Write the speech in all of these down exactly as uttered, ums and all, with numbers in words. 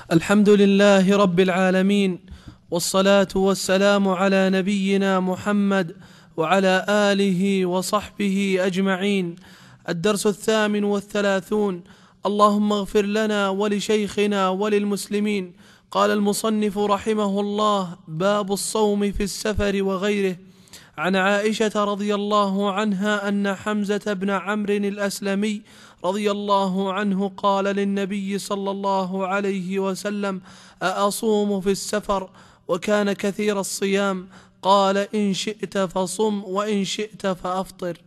الحمد لله رب العالمين، والصلاة والسلام على نبينا محمد وعلى آله وصحبه أجمعين. الدرس الثامن والثلاثون. اللهم اغفر لنا ولشيخنا وللمسلمين. قال المصنف رحمه الله: باب الصوم في السفر وغيره. عن عائشة رضي الله عنها أن حمزة بن عمرو الأسلمي رضي الله عنه قال للنبي صلى الله عليه وسلم: أأصوم في السفر؟ وكان كثير الصيام. قال: إن شئت فصم وإن شئت فأفطر.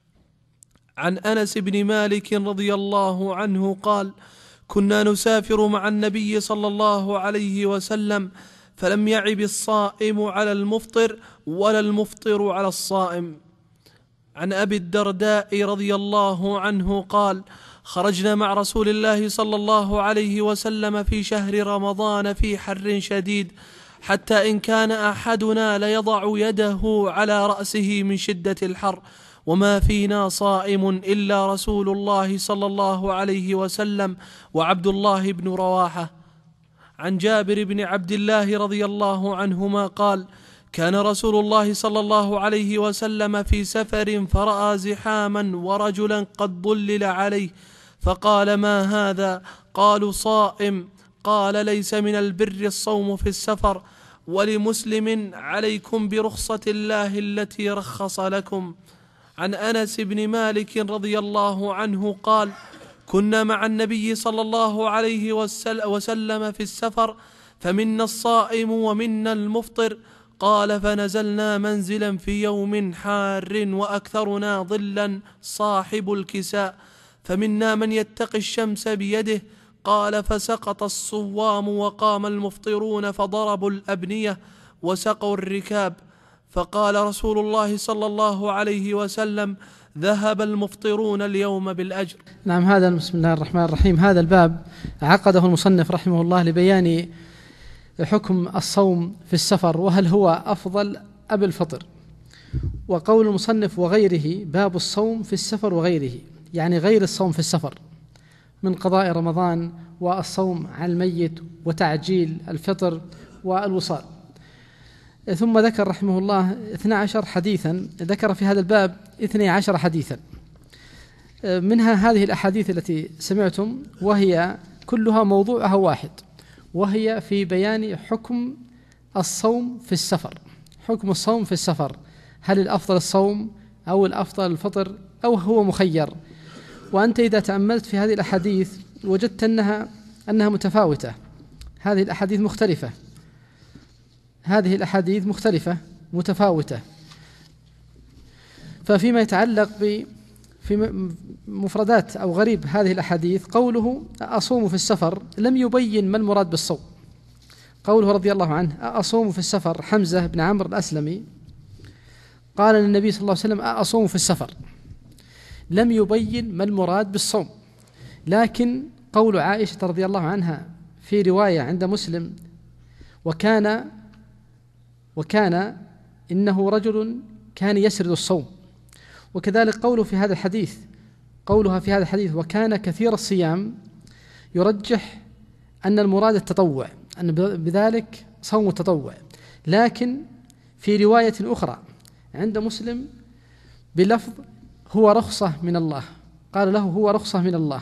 عن أنس بن مالك رضي الله عنه قال: كنا نسافر مع النبي صلى الله عليه وسلم، فلم يعب الصائم على المفطر ولا المفطر على الصائم. عن أبي الدرداء رضي الله عنه قال: خرجنا مع رسول الله صلى الله عليه وسلم في شهر رمضان في حر شديد، حتى إن كان أحدنا ليضع يده على رأسه من شدة الحر، وما فينا صائم إلا رسول الله صلى الله عليه وسلم وعبد الله بن رواحة. عن جابر بن عبد الله رضي الله عنهما قال: كان رسول الله صلى الله عليه وسلم في سفر فرأى زحاما ورجلا قد ضلل عليه، فقال: ما هذا؟ قالوا: صائم. قال: ليس من البر الصوم في السفر. ولمسلم: عليكم برخصة الله التي رخص لكم. عن أنس بن مالك رضي الله عنه قال: كنا مع النبي صلى الله عليه وسلم في السفر، فمنا الصائم ومنا المفطر. قال: فنزلنا منزلا في يوم حار وأكثرنا ظلا صاحب الكساء، فمنا من يتقي الشمس بيده. قال: فسقط الصوام وقام المفطرون فضربوا الأبنية وسقوا الركاب. فقال رسول الله صلى الله عليه وسلم: ذهب المفطرون اليوم بالأجر. نعم، هذا بسم الله الرحمن الرحيم. هذا الباب عقده المصنف رحمه الله لبيان حكم الصوم في السفر، وهل هو أفضل أم الفطر. وقول المصنف وغيره: باب الصوم في السفر وغيره، يعني غير الصوم في السفر من قضاء رمضان والصوم على الميت وتعجيل الفطر والوصال. ثم ذكر رحمه الله اثني عشر حديثا، ذكر في هذا الباب اثني عشر حديثا، منها هذه الأحاديث التي سمعتم، وهي كلها موضوعها واحد، وهي في بيان حكم الصوم في السفر. حكم الصوم في السفر، هل الأفضل الصوم أو الأفضل الفطر أو هو مخير؟ وأنت إذا تأملت في هذه الأحاديث وجدت أنها أنها متفاوتة. هذه الأحاديث مختلفة هذه الأحاديث مختلفة متفاوتة. ففيما يتعلق ب في مفردات أو غريب هذه الأحاديث، قوله أصوم في السفر لم يبين ما المراد بالصوم. قوله رضي الله عنه أصوم في السفر، حمزة بن عمرو الأسلمي قال للنبي صلى الله عليه وسلم: أصوم في السفر، لم يبين ما المراد بالصوم. لكن قول عائشة رضي الله عنها في رواية عند مسلم: وكان وكان إنه رجل كان يسرد الصوم. وكذلك قوله في هذا الحديث قولها في هذا الحديث وكان كثير الصيام، يرجح أن المراد التطوع، أن بذلك صوم التطوع. لكن في رواية أخرى عند مسلم بلفظ هو رخصة من الله، قال له هو رخصة من الله،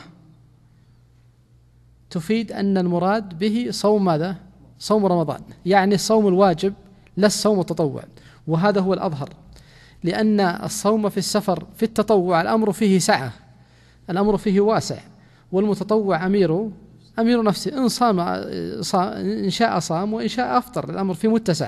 تفيد أن المراد به صوم ماذا؟ صوم رمضان، يعني الصوم الواجب لا الصوم التطوع. وهذا هو الأظهر، لأن الصوم في السفر في التطوع الأمر فيه سعة، الأمر فيه واسع، والمتطوع أمير أمير نفسه، إن صام إن شاء صام وإن شاء أفطر، الأمر فيه متسع.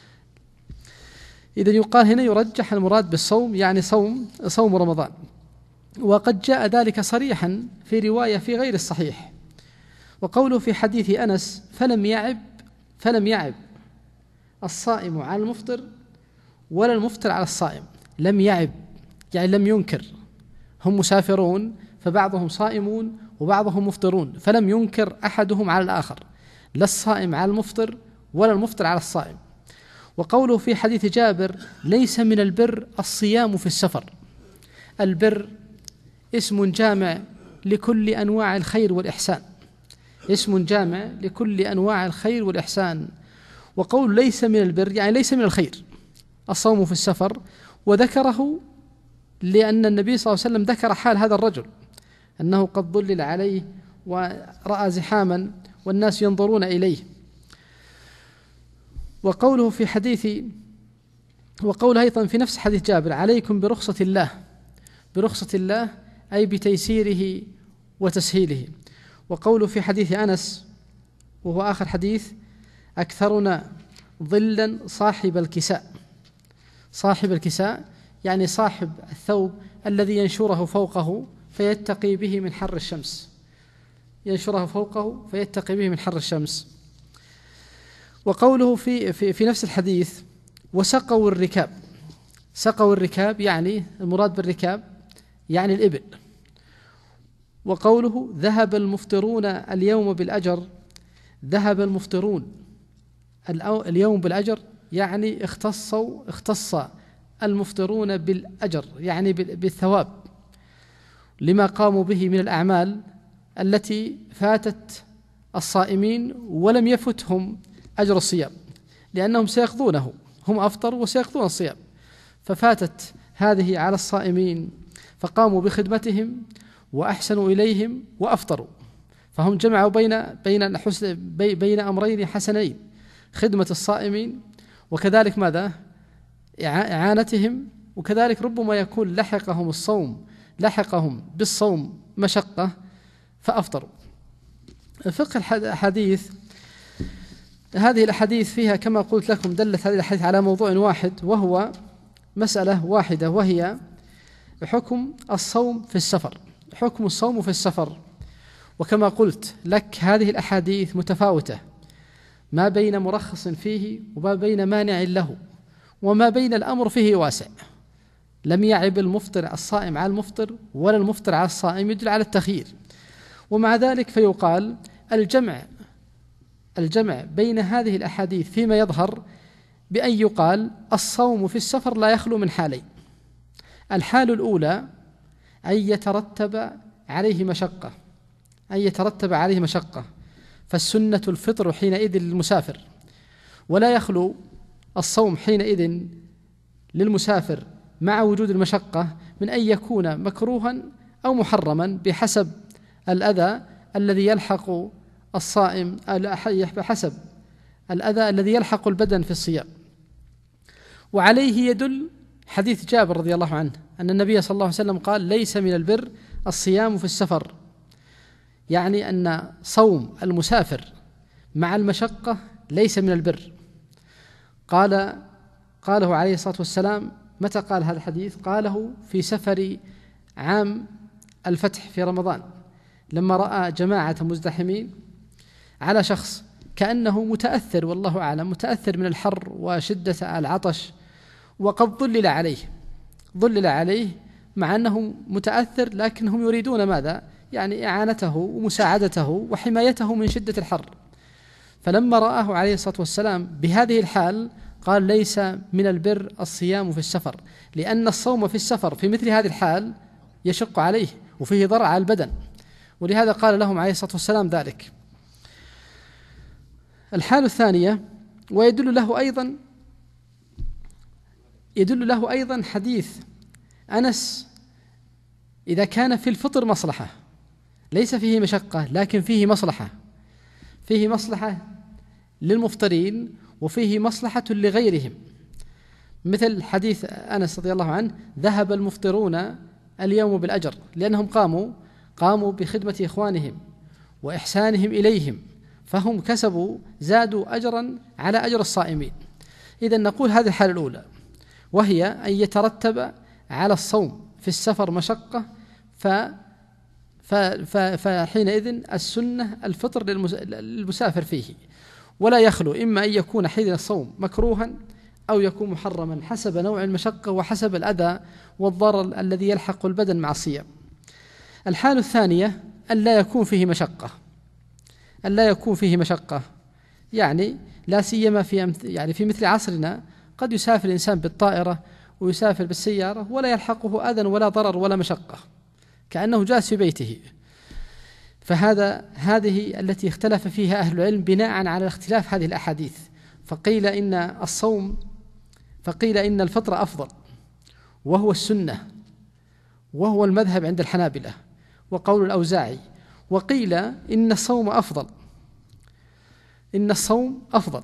إذا يقال هنا يرجح المراد بالصوم يعني صوم صوم رمضان. وقد جاء ذلك صريحا في رواية في غير الصحيح. وقوله في حديث أنس: فلم يعب فلم يعب الصائم على المفطر ولا المفطر على الصائم. لم يعب يعني لم ينكر، هم مسافرون فبعضهم صائمون وبعضهم مفطرون، فلم ينكر أحدهم على الآخر، لا الصائم على المفطر ولا المفطر على الصائم. وقوله في حديث جابر: ليس من البر الصيام في السفر. البر اسم جامع لكل أنواع الخير والإحسان، اسم جامع لكل أنواع الخير والإحسان. وقول ليس من البر يعني ليس من الخير الصوم في السفر، وذكره لأن النبي صلى الله عليه وسلم ذكر حال هذا الرجل أنه قد ظلل عليه ورأى زحاما والناس ينظرون إليه. وقوله في حديث وقوله أيضا في نفس حديث جابر عليكم برخصة الله، برخصة الله أي بتيسيره وتسهيله. وقوله في حديث أنس وهو آخر حديث أكثرنا ظلا صاحب الكساء، صاحب الكساء يعني صاحب الثوب الذي ينشره فوقه فيتقي به من حر الشمس، ينشره فوقه فيتقي به من حر الشمس. وقوله في, في, في نفس الحديث وسقوا الركاب، سقوا الركاب يعني المراد بالركاب يعني الإبل. وقوله ذهب المفطرون اليوم بالأجر، ذهب المفطرون اليوم بالأجر يعني اختصوا اختص المفطرون بالأجر يعني بالثواب لما قاموا به من الأعمال التي فاتت الصائمين ولم يفتهم أجر الصيام، لأنهم سيقضونه، هم أفطروا وسيقضون الصيام، ففاتت هذه على الصائمين فقاموا بخدمتهم وأحسنوا إليهم وأفطروا، فهم جمعوا بين بين بين أمرين حسنين، خدمة الصائمين وكذلك ماذا؟ إعانتهم، وكذلك ربما يكون لحقهم الصوم لحقهم بالصوم مشقة فأفطروا. فقه الحديث، هذه الأحاديث فيها كما قلت لكم دلت هذه الأحاديث على موضوع واحد وهو مسألة واحدة، وهي حكم الصوم في السفر، حكم الصوم في السفر. وكما قلت لك هذه الأحاديث متفاوتة، ما بين مرخص فيه وما بين مانع له وما بين الأمر فيه واسع، لم يعب المفطر الصائم على المفطر ولا المفطر على الصائم، يدل على التخيير. ومع ذلك فيقال الجمع الجمع بين هذه الأحاديث فيما يظهر بأن يقال الصوم في السفر لا يخلو من حالين. الحال الأولى أن يترتب عليه مشقة أن يترتب عليه مشقة فالسنة الفطر حينئذ للمسافر، ولا يخلو الصوم حينئذ للمسافر مع وجود المشقة من أن يكون مكروها أو محرما بحسب الأذى الذي يلحق الصائم، بحسب الأذى الذي يلحق البدن في الصيام. وعليه يدل حديث جابر رضي الله عنه أن النبي صلى الله عليه وسلم قال ليس من البر الصيام في السفر، يعني أن صوم المسافر مع المشقة ليس من البر. قال قاله عليه الصلاة والسلام، متى قال هذا الحديث؟ قاله في سفر عام الفتح في رمضان، لما رأى جماعة مزدحمين على شخص كأنه متأثر والله أعلم متأثر من الحر وشدة العطش، وقد ظلل عليه ظلل عليه مع أنه متأثر، لكنهم يريدون ماذا؟ يعني إعانته ومساعدته وحمايته من شدة الحر. فلما رآه عليه الصلاة والسلام بهذه الحال قال ليس من البر الصيام في السفر، لأن الصوم في السفر في مثل هذه الحال يشق عليه وفيه ضرر على البدن، ولهذا قال لهم عليه الصلاة والسلام ذلك. الحال الثانية، ويدل له أيضا يدل له أيضا حديث أنس إذا كان في الفطر مصلحة ليس فيه مشقة لكن فيه مصلحة فيه مصلحة للمفطرين وفيه مصلحة لغيرهم، مثل حديث أنس رضي الله عنه ذهب المفطرون اليوم بالأجر، لأنهم قاموا قاموا بخدمة إخوانهم وإحسانهم إليهم، فهم كسبوا زادوا أجرا على أجر الصائمين. إذن نقول هذه الحالة الأولى، وهي أن يترتب على الصوم في السفر مشقة ف فحينئذ السنة الفطر للمسافر فيه، ولا يخلو إما أن يكون حين الصوم مكروها أو يكون محرما حسب نوع المشقة وحسب الأذى والضرر الذي يلحق البدن مع الصيام. الحال الثانية أن لا يكون فيه مشقة أن لا يكون فيه مشقة يعني لا سيما في يعني في مثل عصرنا قد يسافر الإنسان بالطائرة ويسافر بالسيارة ولا يلحقه أذى ولا ضرر ولا مشقة، كأنه جالس في بيته. فهذا هذه التي اختلف فيها أهل العلم بناء على اختلاف هذه الأحاديث. فقيل إن الصوم فقيل إن الفطر أفضل وهو السنة وهو المذهب عند الحنابلة وقول الأوزاعي، وقيل إن الصوم أفضل إن الصوم أفضل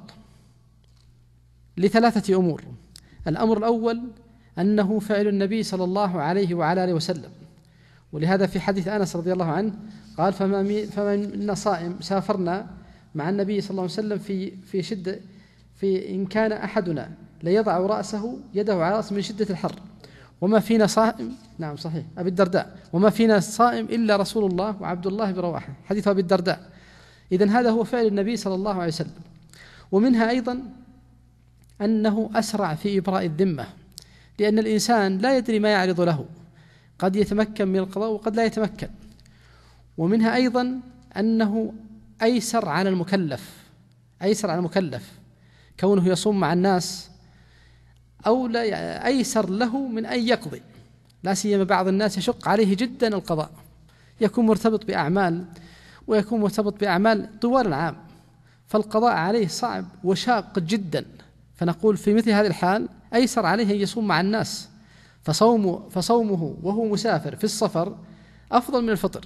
لثلاثة أمور. الأمر الأول أنه فعل النبي صلى الله عليه وعلى آله وسلم، ولهذا في حديث أنس رضي الله عنه قال فما فمن صائم سافرنا مع النبي صلى الله عليه وسلم في في شدة في إن كان أحدنا ليضع رأسه يده على رأسه من شدة الحر وما فينا صائم. نعم صحيح أبي الدرداء، وما فينا صائم إلا رسول الله وعبد الله بن رواحة، حديث أبي الدرداء. إذن هذا هو فعل النبي صلى الله عليه وسلم. ومنها أيضا أنه أسرع في إبراء الذمة، لأن الإنسان لا يدري ما يعرض له، قد يتمكن من القضاء وقد لا يتمكن. ومنها أيضا أنه أيسر على المكلف أيسر على المكلف كونه يصوم مع الناس أو لا أيسر له من أن يقضي، لا سيما بعض الناس يشق عليه جدا القضاء، يكون مرتبط بأعمال ويكون مرتبط بأعمال طوال العام، فالقضاء عليه صعب وشاق جدا. فنقول في مثل هذه الحال أيسر عليه أن يصوم مع الناس، فصومه, فصومه وهو مسافر في السفر أفضل من الفطر.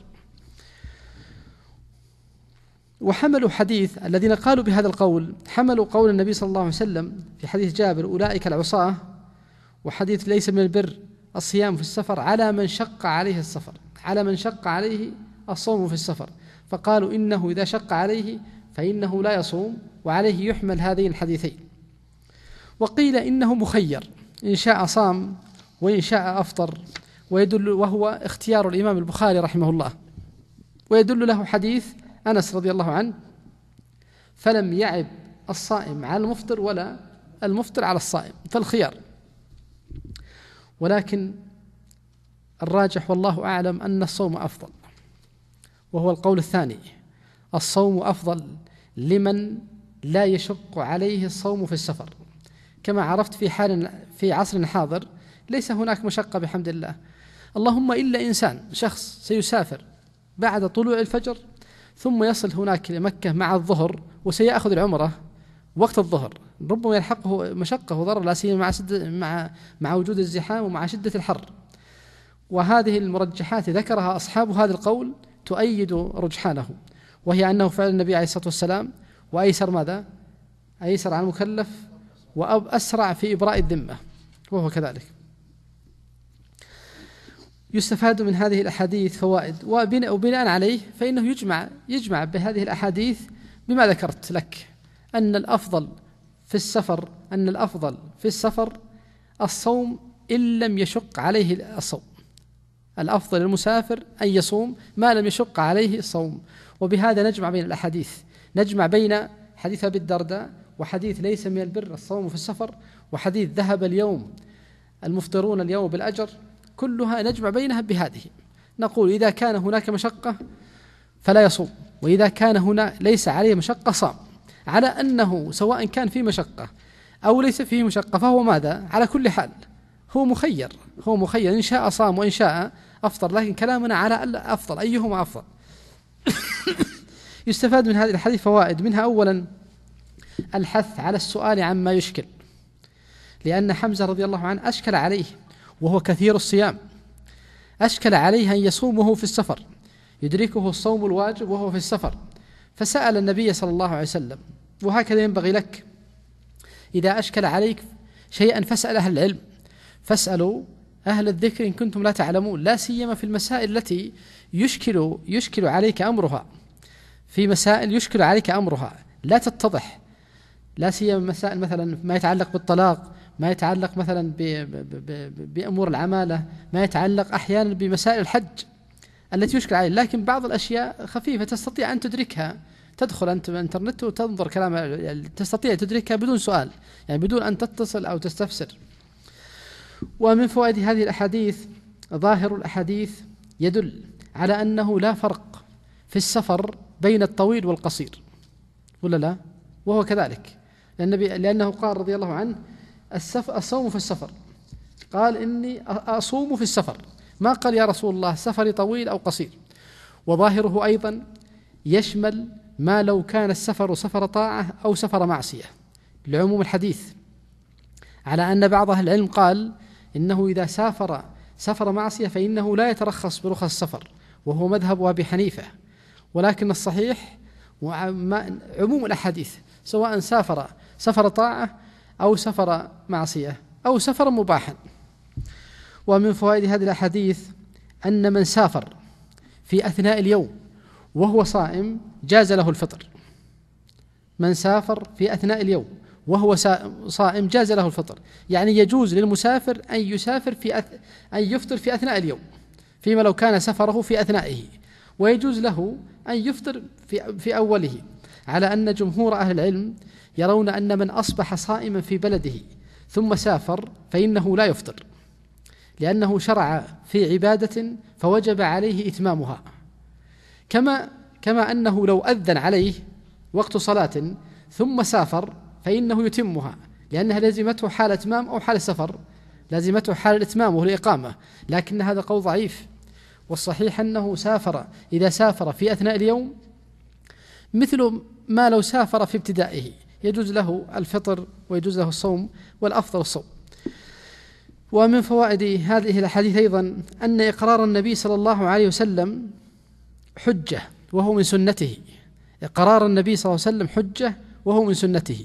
وحملوا حديث الذين قالوا بهذا القول حملوا قول النبي صلى الله عليه وسلم في حديث جابر أولئك العصاة، وحديث ليس من البر الصيام في السفر، على من شق عليه السفر على من شق عليه الصوم في السفر، فقالوا إنه إذا شق عليه فإنه لا يصوم، وعليه يحمل هذين الحديثين. وقيل إنه مخير، إن شاء صام وإن شاء أفطر، ويدل وهو اختيار الإمام البخاري رحمه الله، ويدل له حديث أنس رضي الله عنه فلم يعب الصائم على المفطر ولا المفطر على الصائم، فالخيار. ولكن الراجح والله أعلم أن الصوم أفضل، وهو القول الثاني، الصوم أفضل لمن لا يشق عليه الصوم في السفر. كما عرفت في حال في عصر حاضر ليس هناك مشقة بحمد الله، اللهم إلا إنسان شخص سيسافر بعد طلوع الفجر ثم يصل هناك لمكة مع الظهر وسيأخذ العمرة وقت الظهر، ربما يلحقه مشقة وضرر، لا سيما مع مع مع وجود الزحام ومع شدة الحر. وهذه المرجحات ذكرها أصحاب هذا القول تؤيد رجحانه، وهي أنه فعل النبي عليه الصلاة والسلام، وأيسر ماذا؟ أيسر على المكلف وأسرع في إبراء الذمة، وهو كذلك. يستفاد من هذه الأحاديث فوائد، وبناء عليه فإنه يجمع يجمع بهذه الأحاديث بما ذكرت لك، أن الأفضل في السفر أن الأفضل في السفر الصوم إن لم يشق عليه الصوم، الأفضل للمسافر أن يصوم ما لم يشق عليه الصوم. وبهذا نجمع بين الأحاديث، نجمع بين حديث أبي الدرداء وحديث ليس من البر الصوم في السفر، وحديث ذهب اليوم المفطرون اليوم بالأجر، كلها نجمع بينها بهذه. نقول إذا كان هناك مشقة فلا يصوم، وإذا كان هنا ليس عليه مشقة صام، على أنه سواء كان فيه مشقة أو ليس فيه مشقة فهو ماذا؟ على كل حال هو مخير هو مخير إن شاء صام وإن شاء أفطر، لكن كلامنا على أفضل، أيهما أفضل. يستفاد من هذه الحديث فوائد، منها أولا الحث على السؤال عما يشكل، لأن حمزة رضي الله عنه أشكل عليه وهو كثير الصيام، أشكل عليه أن يصومه في السفر، يدركه الصوم الواجب وهو في السفر، فسأل النبي صلى الله عليه وسلم. وهكذا ينبغي لك إذا أشكل عليك شيئا فاسأل أهل العلم، فاسألوا أهل الذكر إن كنتم لا تعلمون، لا سيما في المسائل التي يشكل يشكل عليك أمرها، في مسائل يشكل عليك أمرها لا تتضح، لا سيما مسائل مثلا ما يتعلق بالطلاق، ما يتعلق مثلا بأمور العمالة، ما يتعلق أحيانا بمسائل الحج التي يشكل عليه، لكن بعض الأشياء خفيفة تستطيع أن تدركها، تدخل أنت بالإنترنت وتنظر كلام، تستطيع تدركها بدون سؤال، يعني بدون أن تتصل أو تستفسر. ومن فوائد هذه الأحاديث ظاهر الأحاديث يدل على أنه لا فرق في السفر بين الطويل والقصير، ولا لا؟ وهو كذلك، لأنه قال رضي الله عنه الصوم في السفر، قال إني أصوم في السفر، ما قال يا رسول الله سفري طويل أو قصير. وظاهره أيضا يشمل ما لو كان السفر سفر طاعة أو سفر معصية لعموم الحديث، على أن بعض أهل العلم قال إنه إذا سافر سفر معصية فإنه لا يترخص برخص السفر، وهو مذهب أبي حنيفة. ولكن الصحيح عموم الأحاديث سواء سافر سفر طاعة أو سفر معصية أو سفر مباحا. ومن فوائد هذه الأحاديث أن من سافر في أثناء اليوم وهو صائم جاز له الفطر. من سافر في أثناء اليوم وهو صائم جاز له الفطر، يعني يجوز للمسافر أن يسافر في أث... أن يفطر في أثناء اليوم فيما لو كان سفره في أثنائه، ويجوز له أن يفطر في, في أوله، على أن جمهور أهل العلم يرون أن من أصبح صائما في بلده ثم سافر فإنه لا يفطر، لأنه شرع في عبادة فوجب عليه إتمامها، كما كما أنه لو أذن عليه وقت صلاة ثم سافر فإنه يتمها، لأنها لازمته حال إتمام أو حال سفر، لازمته حال الإتمام وهو الإقامة، لكن هذا قول ضعيف. والصحيح أنه سافر إذا سافر في أثناء اليوم مثل ما لو سافر في ابتدائه يجوز له الفطر ويجوز له الصوم، والأفضل الصوم. ومن فوائد هذه الأحاديث أيضا أن إقرار النبي صلى الله عليه وسلم حجة وهو من سنته. إقرار النبي صلى الله عليه وسلم حجة وهو من سنته.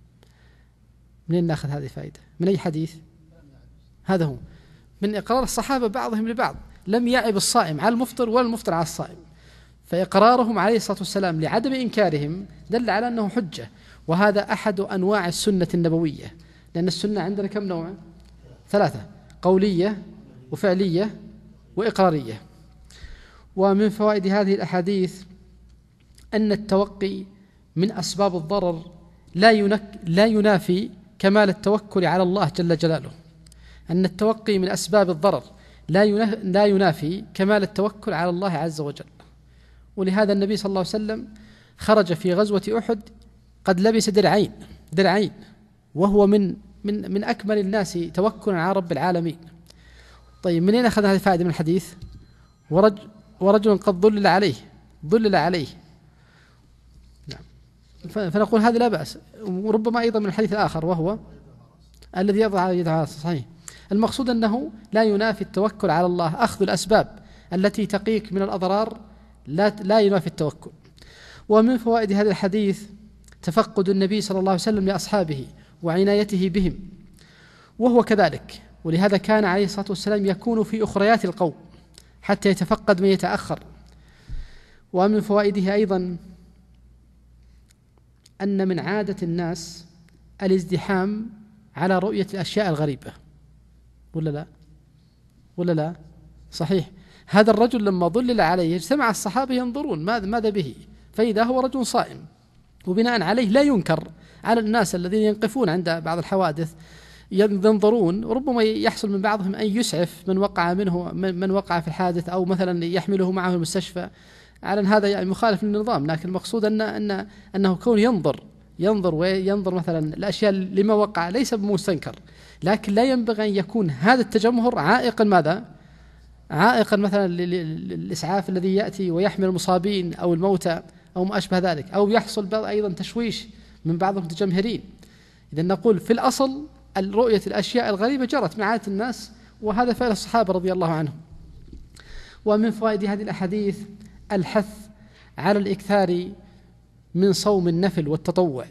منين نأخذ هذه الفائدة؟ من أي حديث؟ هذا هو من إقرار الصحابة بعضهم لبعض، لم يعب الصائم على المفطر ولا المفطر على الصائم، فإقرارهم عليه الصلاة والسلام لعدم إنكارهم دل على أنه حجة. وهذا أحد أنواع السنة النبوية، لأن السنة عندنا كم نوع؟ ثلاثة: قولية وفعلية وإقرارية. ومن فوائد هذه الأحاديث أن التوقي من أسباب الضرر لا ينك لا ينافي كمال التوكل على الله جل جلاله، أن التوقي من أسباب الضرر لا لا ينافي كمال التوكل على الله عز وجل. ولهذا النبي صلى الله عليه وسلم خرج في غزوة أحد قد لبس درعين درعين وهو من من من أكمل الناس توكلا على رب العالمين. طيب، منين أخذ هذه الفائدة من الحديث؟ ورجل, ورجل قد ظلل عليه ظلل عليه نعم. فنقول هذا لا بأس. وربما أيضا من الحديث الآخر وهو الذي يضع يده على صحيح. المقصود أنه لا ينافي التوكل على الله، أخذ الأسباب التي تقيك من الأضرار لا لا ينافي التوكل. ومن فوائد هذا الحديث تفقد النبي صلى الله عليه وسلم لأصحابه وعنايته بهم، وهو كذلك، ولهذا كان عليه الصلاة والسلام يكون في أخريات القوم حتى يتفقد من يتأخر. ومن فوائده أيضا أن من عادة الناس الازدحام على رؤية الأشياء الغريبة، ولا لا؟ ولا لا؟ صحيح. هذا الرجل لما ظلل عليه اجتمع الصحابة ينظرون ماذا ماذا به، فإذا هو رجل صائم، وبناء عليه لا ينكر على الناس الذين ينقفون عند بعض الحوادث ينظرون، وربما يحصل من بعضهم أن يسعف من وقع منه من وقع في الحادث، أو مثلا يحمله معه المستشفى، على أن هذا يعني مخالف للنظام. لكن المقصود أن أن أنه كون ينظر ينظر وينظر مثلا الأشياء لما وقع ليس بمستنكر، لكن لا ينبغي أن يكون هذا التجمهر عائقا ماذا؟ عائقا مثلا للإسعاف الذي يأتي ويحمل المصابين أو الموتى أو ما أشبه ذلك، أو يحصل أيضا تشويش من بعض المتجمهرين. إذا نقول في الأصل رؤية الأشياء الغريبة جرت من عادة الناس، وهذا فعل الصحابة رضي الله عنهم. ومن فوائد هذه الأحاديث الحث على الإكثار من صوم النفل والتطوع،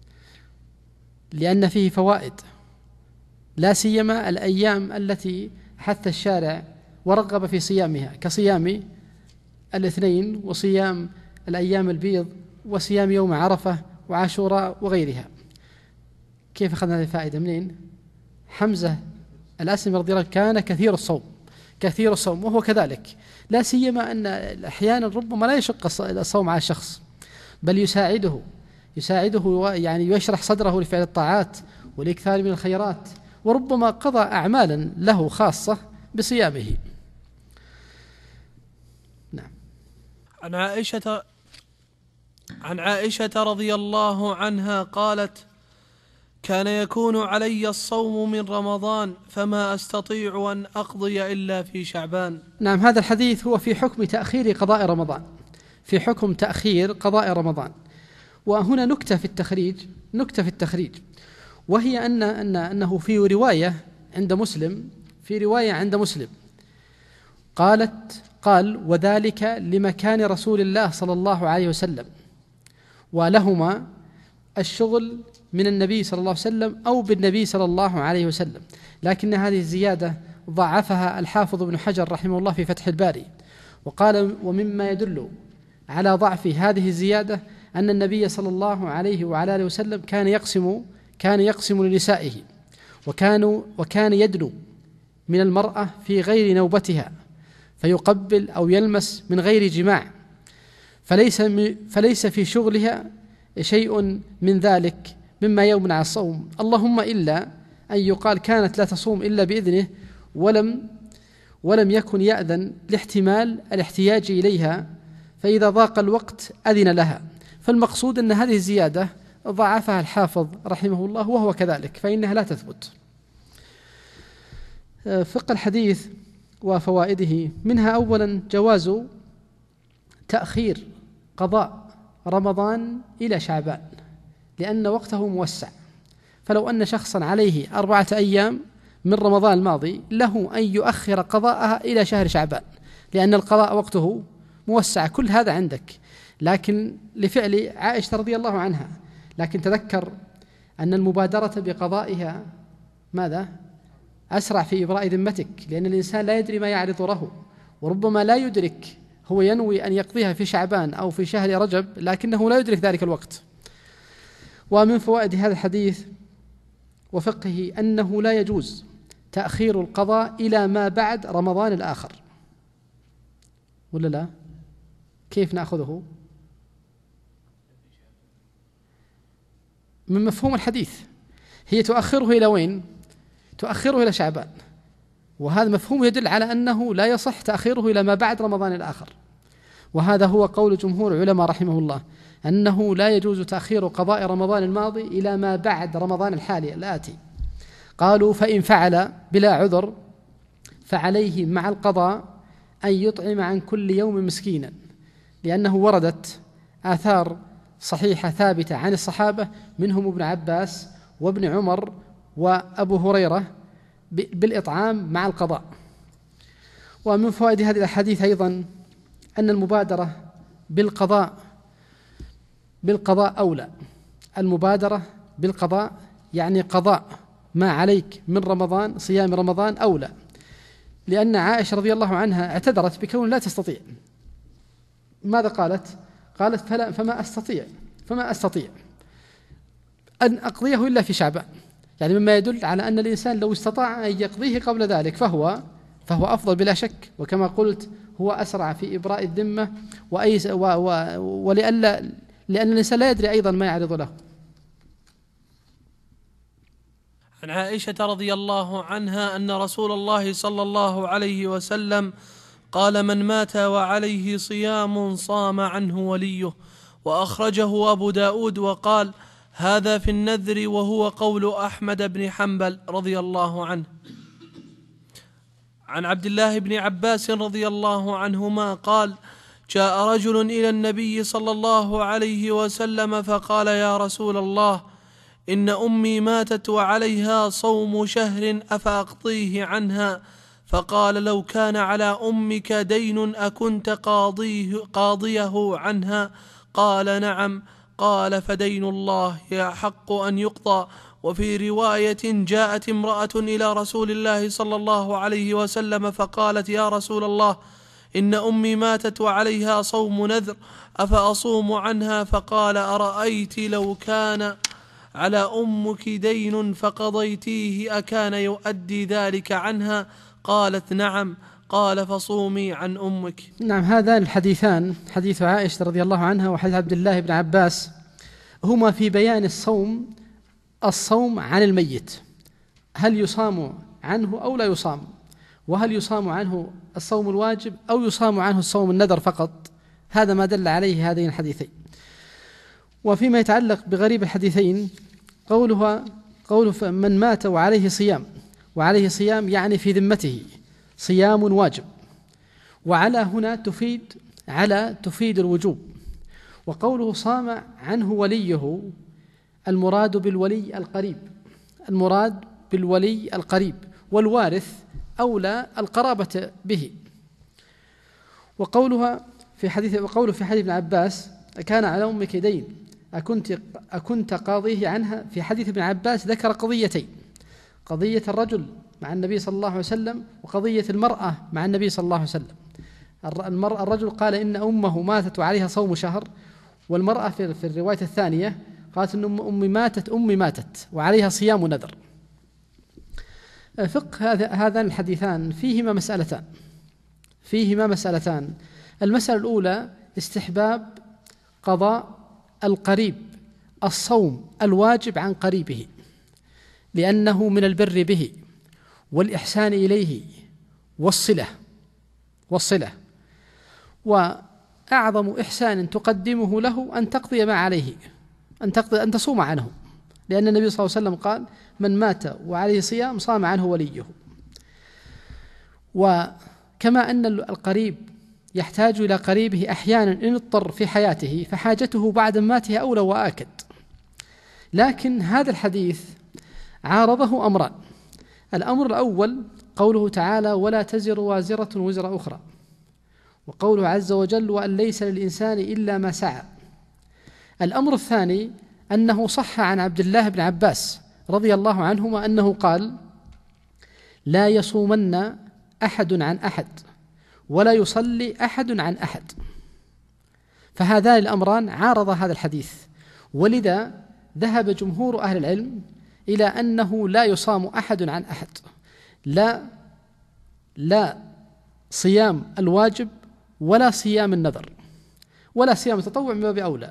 لأن فيه فوائد، لا سيما الأيام التي حث الشارع ورغب في صيامها، كصيام الاثنين وصيام الأيام البيض وصيام يوم عرفة وعاشوراء وغيرها. كيف أخذنا هذه الفائدة؟ منين؟ حمزة الأسلمي رضي الله عنه كان كثير الصوم كثير الصوم وهو كذلك، لا سيما أن أحيانا ربما لا يشق الصوم على الشخص، بل يساعده يساعده يعني يشرح صدره لفعل الطاعات والإكثار من الخيرات، وربما قضى أعمالا له خاصة بصيامه. نعم. عن عائشة عن عائشة رضي الله عنها قالت: كان يكون علي الصوم من رمضان فما أستطيع أن أقضي إلا في شعبان. نعم، هذا الحديث هو في حكم تأخير قضاء رمضان، في حكم تأخير قضاء رمضان. وهنا نكتة في التخريج نكتة في التخريج وهي أن أن أنه في رواية عند مسلم في رواية عند مسلم قالت قال وذلك لمكان رسول الله صلى الله عليه وسلم، ولهما الشغل من النبي صلى الله عليه وسلم أو بالنبي صلى الله عليه وسلم. لكن هذه الزيادة ضعفها الحافظ ابن حجر رحمه الله في فتح الباري، وقال ومما يدل على ضعف هذه الزيادة أن النبي صلى الله عليه وعلى آله وسلم كان يقسم كان يقسم لنسائه، وكانوا وكان يدنو من المرأة في غير نوبتها فيقبل أو يلمس من غير جماع، فليس فليس في شغلها شيء من ذلك مما يمنع الصوم، اللهم إلا أن يقال كانت لا تصوم إلا بإذنه ولم ولم يكن يأذن لاحتمال الاحتياج إليها، فإذا ضاق الوقت أذن لها. فالمقصود أن هذه الزيادة ضعفها الحافظ رحمه الله، وهو كذلك فإنها لا تثبت. فقه الحديث وفوائده، منها أولا جواز تأخير قضاء رمضان إلى شعبان لأن وقته موسع، فلو أن شخصا عليه أربعة أيام من رمضان الماضي له أن يؤخر قضاءها إلى شهر شعبان لأن القضاء وقته موسع. كل هذا عندك، لكن لفعل عائشة رضي الله عنها. لكن تذكر أن المبادرة بقضائها ماذا؟ أسرع في إبراء ذمتك، لأن الإنسان لا يدري ما يعرض له، وربما لا يدرك، هو ينوي أن يقضيها في شعبان أو في شهر رجب لكنه لا يدرك ذلك الوقت. ومن فوائد هذا الحديث وفقه أنه لا يجوز تأخير القضاء إلى ما بعد رمضان الآخر، ولا لا؟ كيف نأخذه؟ من مفهوم الحديث هي تؤخره إلى وين؟ تؤخره إلى شعبان، وهذا مفهوم يدل على أنه لا يصح تأخيره إلى ما بعد رمضان الآخر. وهذا هو قول جمهور علماء رحمه الله أنه لا يجوز تأخير قضاء رمضان الماضي إلى ما بعد رمضان الحالي الآتي. قالوا فإن فعل بلا عذر فعليه مع القضاء أن يطعم عن كل يوم مسكينا، لأنه وردت آثار صحيحة ثابتة عن الصحابة منهم ابن عباس وابن عمر وأبو هريرة بالإطعام مع القضاء. ومن فوائد هذه الحديث أيضا أن المبادرة بالقضاء بالقضاء أولى. المبادرة بالقضاء يعني قضاء ما عليك من رمضان، صيام رمضان أولى، لأن عائشة رضي الله عنها اعتذرت بكون لا تستطيع. ماذا قالت؟ قالت فلا فما أستطيع فما أستطيع أن أقضيه إلا في شعبان، يعني مما يدل على أن الإنسان لو استطاع أن يقضيه قبل ذلك فهو فهو أفضل بلا شك، وكما قلت هو أسرع في إبراء الذمة، وأي و و ولألا لأن الإنسان لا يدري أيضا ما يعرض له. عن عائشة رضي الله عنها أن رسول الله صلى الله عليه وسلم قال من مات وعليه صيام صام عنه وليه، وأخرجه أبو داود وقال هذا في النذر، وهو قول أحمد بن حنبل رضي الله عنه. عن عبد الله بن عباس رضي الله عنهما قال جاء رجل إلى النبي صلى الله عليه وسلم فقال يا رسول الله إن أمي ماتت وعليها صوم شهر أفأقضيه عنها؟ فقال لو كان على أمك دين أكنت قاضيه, قاضيه عنها؟ قال نعم. قال فدين الله يحق أن يقضى. وفي رواية جاءت امرأة إلى رسول الله صلى الله عليه وسلم فقالت يا رسول الله إن أمي ماتت وعليها صوم نذر أفأصوم عنها؟ فقال أرأيت لو كان على أمك دين فقضيتيه أكان يؤدي ذلك عنها؟ قالت نعم. قال فصومي عن أمك. نعم، هذان الحديثان حديث عائشة رضي الله عنها وحديث عبد الله بن عباس هما في بيان الصوم الصوم عن الميت، هل يصام عنه أو لا يصام، وهل يصام عنه الصوم الواجب أو يصام عنه الصوم النذر فقط. هذا ما دل عليه هذين الحديثين. وفيما يتعلق بغريب الحديثين قولها قوله من مات وعليه صيام، وعليه صيام يعني في ذمته صيام واجب، وعلى هنا تفيد على تفيد الوجوب. وقوله صام عنه وليه، المراد بالولي القريب، المراد بالولي القريب، والوارث أولى القرابة به. وقولها في حديث وقوله في حديث ابن عباس كان على أمك دين أكنت أكنت قاضيه عنها، في حديث ابن عباس ذكر قضيتين: قضية الرجل مع النبي صلى الله عليه وسلم، وقضية المرأة مع النبي صلى الله عليه وسلم. المرأة الرجل قال إن أمه ماتت وعليها صوم شهر، والمرأة في في الرواية الثانية قالت إن أمي ماتت أمي ماتت وعليها صيام نذر. فقه هذا هذان الحديثان فيهما مسألتان فيهما مسألتان المسألة الأولى استحباب قضاء القريب الصوم الواجب عن قريبه، لأنه من البر به والإحسان إليه والصلة والصلة وأعظم إحسان تقدمه له أن تقضي ما عليه، أن تقضي أن تصوم عنه، لأن النبي صلى الله عليه وسلم قال: من مات وعليه صيام صام عنه وليه. وكما أن القريب يحتاج إلى قريبه أحيانا إن اضطر في حياته، فحاجته بعد مماته أولى وآكد. لكن هذا الحديث عارضه أمران: الأمر الأول قوله تعالى: ولا تزر وازرة وزر أخرى، وقوله عز وجل: وأن ليس للإنسان إلا ما سعى. الأمر الثاني أنه صح عن عبد الله بن عباس رضي الله عنهما أنه قال: لا يصومن أحد عن أحد ولا يصلي أحد عن أحد. فهذان الأمران عارض هذا الحديث، ولذا ذهب جمهور أهل العلم إلى أنه لا يصام أحد عن أحد، لا لا صيام الواجب ولا صيام النذر ولا صيام التطوع من باب أولى،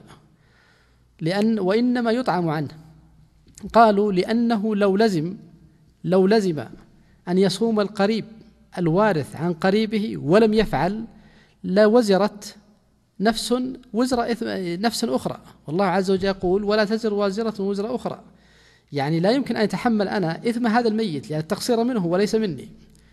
لأن وإنما يطعم عنه. قالوا لأنه لو لزم لو لزم أن يصوم القريب الوارث عن قريبه ولم يفعل لوزرت نفس وزر نفس أخرى، والله عز وجل يقول: ولا تزر وازرة وزر أخرى، يعني لا يمكن أن يتحمل أنا إثم هذا الميت، لأن التقصير منه وليس مني.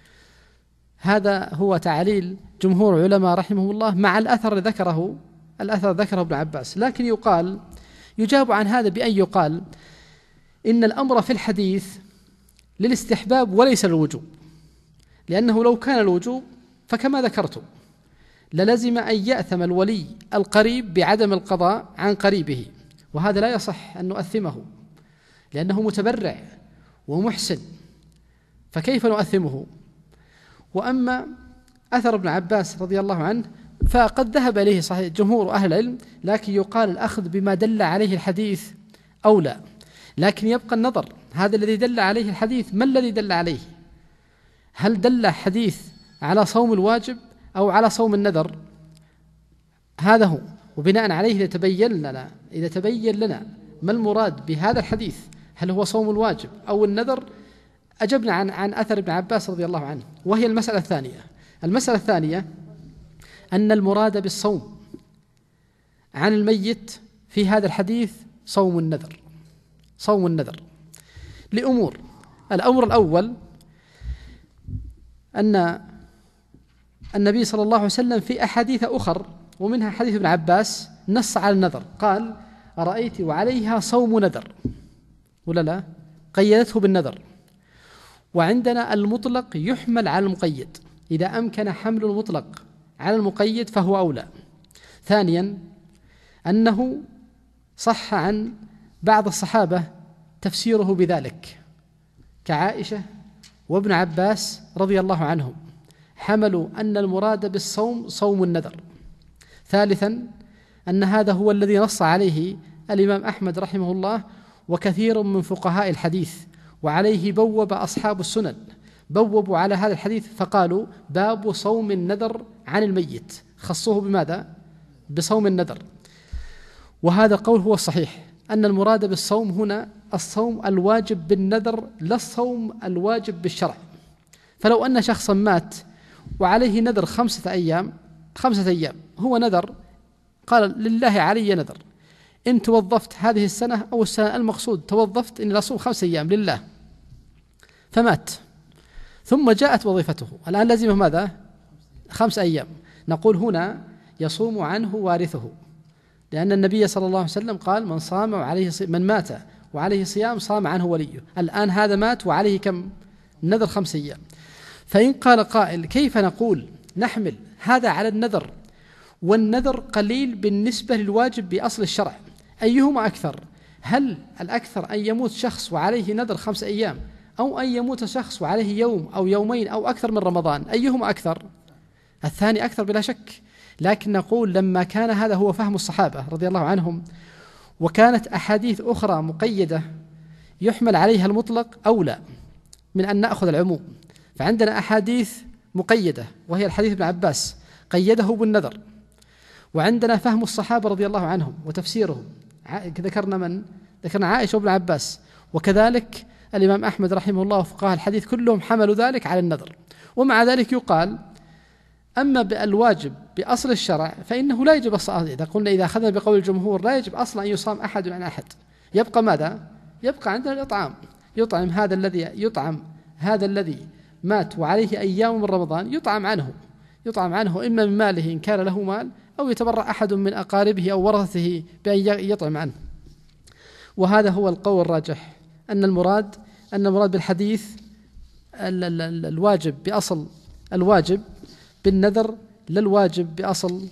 هذا هو تعليل جمهور علماء رحمه الله مع الأثر ذكره الأثر ذكره ابن عباس. لكن يقال يجاب عن هذا بأن يقال إن الأمر في الحديث للاستحباب وليس للوجوب، لأنه لو كان الوجوب فكما ذكرت للزم أن يأثم الولي القريب بعدم القضاء عن قريبه، وهذا لا يصح أن نؤثمه لأنه متبرع ومحسن، فكيف نؤثمه؟ وأما أثر ابن عباس رضي الله عنه فقد ذهب إليه صحيح جمهور أهل العلم، لكن يقال الأخذ بما دل عليه الحديث أولى. لكن يبقى النظر، هذا الذي دل عليه الحديث ما الذي دل عليه؟ هل دل حديث على صوم الواجب أو على صوم النذر؟ هذا هو، وبناء عليه إذا تبين لنا إذا تبين لنا ما المراد بهذا الحديث، هل هو صوم الواجب أو النذر، أجبنا عن عن أثر ابن عباس رضي الله عنه. وهي المسألة الثانية المسألة الثانية أن المراد بالصوم عن الميت في هذا الحديث صوم النذر صوم النذر لأمور. الأمر الأول أن النبي صلى الله عليه وسلم في أحاديث أخر ومنها حديث ابن عباس نص على النذر، قال: أرأيت وعليها صوم نذر، ولا لا؟ قيدته بالنذر. وعندنا المطلق يحمل على المقيد، إذا أمكن حمل المطلق على المقيد فهو أولى. ثانيا أنه صح عن بعض الصحابة تفسيره بذلك كعائشة وابن عباس رضي الله عنهم، حملوا أن المراد بالصوم صوم النذر. ثالثا أن هذا هو الذي نص عليه الإمام أحمد رحمه الله وكثير من فقهاء الحديث، وعليه بوب أصحاب السنن، بوبوا على هذا الحديث فقالوا: باب صوم النذر عن الميت، خصوه بماذا؟ بصوم النذر. وهذا القول هو الصحيح، أن المراد بالصوم هنا الصوم الواجب بالنذر لا الصوم الواجب بالشرع. فلو أن شخصا مات وعليه نذر خمسة أيام خمسة أيام هو نذر، قال: لله علي نذر، إن توظفت هذه السنة أو السنة المقصود توظفت إني أصوم خمس أيام لله، فمات ثم جاءت وظيفته، الآن لازمه ماذا؟ خمس أيام. نقول هنا يصوم عنه وارثه، لأن النبي صلى الله عليه وسلم قال من صام وعليه صيام، من مات وعليه صيام صام عنه وليه. الآن هذا مات وعليه كم؟ النذر خمس أيام. فإن قال قائل كيف نقول نحمل هذا على النذر والنذر قليل بالنسبة للواجب بأصل الشرع، أيهما أكثر؟ هل الأكثر أن يموت شخص وعليه نذر خمس أيام، أو أن يموت شخص وعليه يوم أو يومين أو أكثر من رمضان؟ أيهما أكثر؟ الثاني أكثر بلا شك. لكن نقول لما كان هذا هو فهم الصحابة رضي الله عنهم، وكانت أحاديث أخرى مقيدة يحمل عليها المطلق أولى من أن نأخذ العموم. فعندنا أحاديث مقيدة وهي الحديث ابن عباس قيده بالنذر، وعندنا فهم الصحابة رضي الله عنهم وتفسيرهم، ذكرنا من؟ ذكرنا عائشة وابن عباس، وكذلك الإمام أحمد رحمه الله وفقهاء الحديث كلهم حملوا ذلك على النذر. ومع ذلك يقال أما بالواجب بأصل الشرع فإنه لا يجب الصلاة. إذا قلنا إذا أخذنا بقول الجمهور لا يجب أصلا أن يصام أحد عن أحد، يبقى ماذا؟ يبقى عندنا الإطعام، يطعم هذا الذي يطعم هذا الذي مات وعليه أيام من رمضان، يطعم عنه يطعم عنه إما من ماله إن كان له مال، أو يتبرع أحد من أقاربه أو ورثته بأن يطعم عنه. وهذا هو القول الراجح، أن المراد أن المراد بالحديث الواجب بأصل الواجب بالنذر لا الواجب بأصل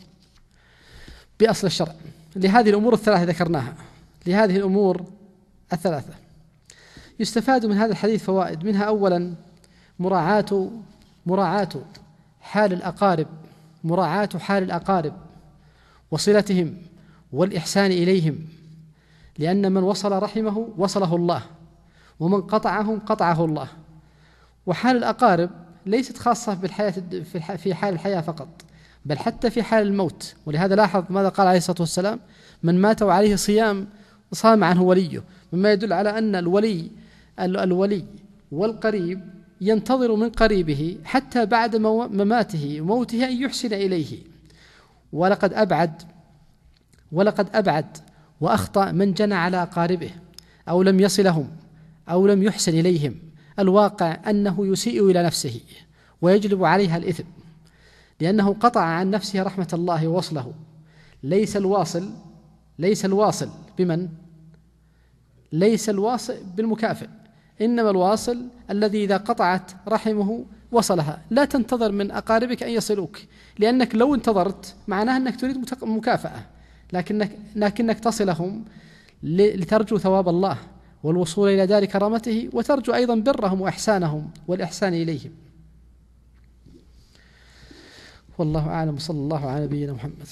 بأصل الشرع، لهذه الأمور الثلاثة ذكرناها. لهذه الأمور الثلاثة يستفاد من هذا الحديث فوائد، منها أولا مراعاة مراعاة حال الأقارب مراعاة حال الأقارب وصلتهم والإحسان إليهم، لأن من وصل رحمه وصله الله، ومن قطعهم قطعه الله. وحال الأقارب ليست خاصة بالحياة في حال الحياة فقط، بل حتى في حال الموت. ولهذا لاحظ ماذا قال عليه الصلاة والسلام: من مات وعليه صيام صام عنه وليه، مما يدل على أن الولي الولي والقريب ينتظر من قريبه حتى بعد مماته وموته أن يحسن إليه. ولقد أبعد ولقد أبعد وأخطأ من جنى على أقاربه أو لم يصلهم أو لم يحسن إليهم. الواقع أنه يسيء إلى نفسه ويجلب عليها الإثم، لأنه قطع عن نفسه رحمة الله ووصله. ليس الواصل ليس الواصل بمن؟ ليس الواصل بالمكافئ، إنما الواصل الذي إذا قطعت رحمه وصلها. لا تنتظر من أقاربك أن يصلوك، لأنك لو انتظرت معناه أنك تريد مكافأة، لكنك, لكنك تصلهم لترجو ثواب الله والوصول إلى دار كرامته، وترجو أيضا برهم وإحسانهم والإحسان إليهم. والله أعلم، صلى الله على نبينا محمد.